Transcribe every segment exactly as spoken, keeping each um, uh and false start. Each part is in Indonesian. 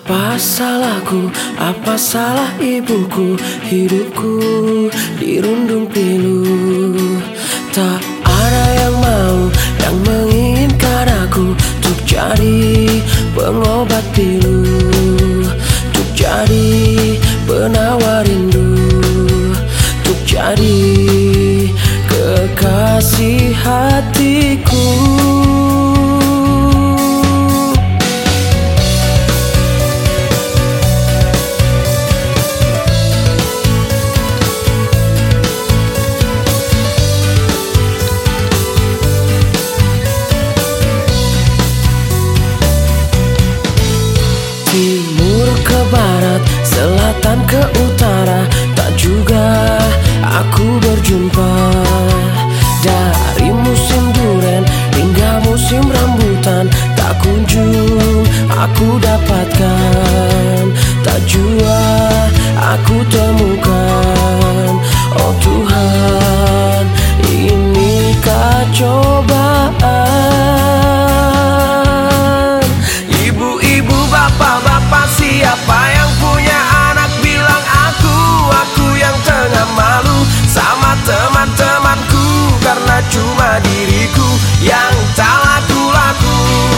Apa salahku, apa salah ibuku? Hidupku dirundung pilu. Tak ada yang mau, yang menginginkan aku untuk jadi pengobat pilu, untuk jadi penawar rindu, untuk jadi kekasih hatiku. Timur ke barat, selatan ke utara, tak juga aku berjumpa. Dari musim duren hingga musim rambutan, tak kunjung aku dapatkan, tak jua aku temukan. Oh Tuhan, inikah cobaan? Ibu-ibu, bapak-bapak, siapa yang punya anak bilang aku, aku yang tengah malu sama teman-temanku, karena cuma diriku yang tak laku-laku.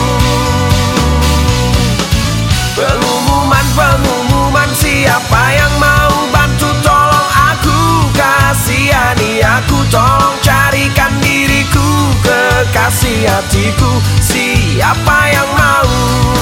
Pengumuman, pengumuman, siapa yang mau bantu tolong aku, kasihani aku, tolong carikan diriku kekasih hatiku. Siapa yang mau?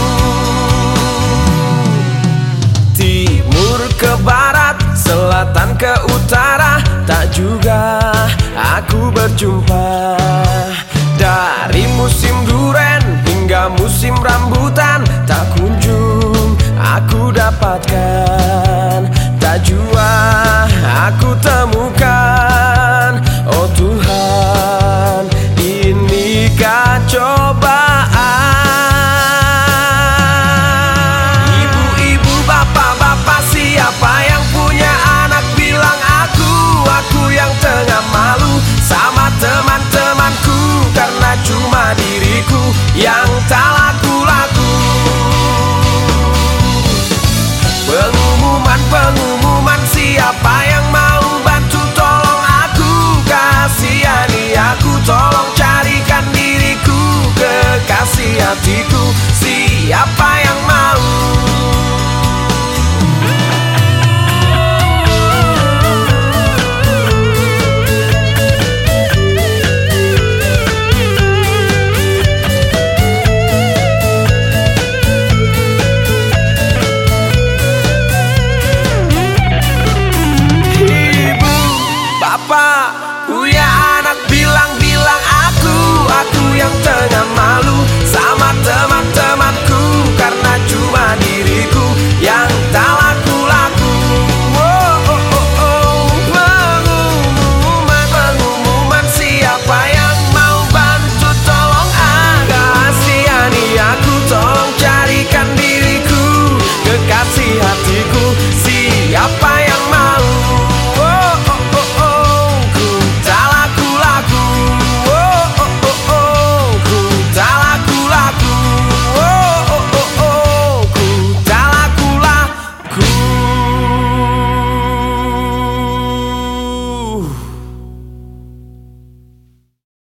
Timur ke barat, selatan ke utara, tak juga aku berjumpa. Dari musim duren hingga musim rambutan, tak kunjung aku dapatkan, tak jua aku ter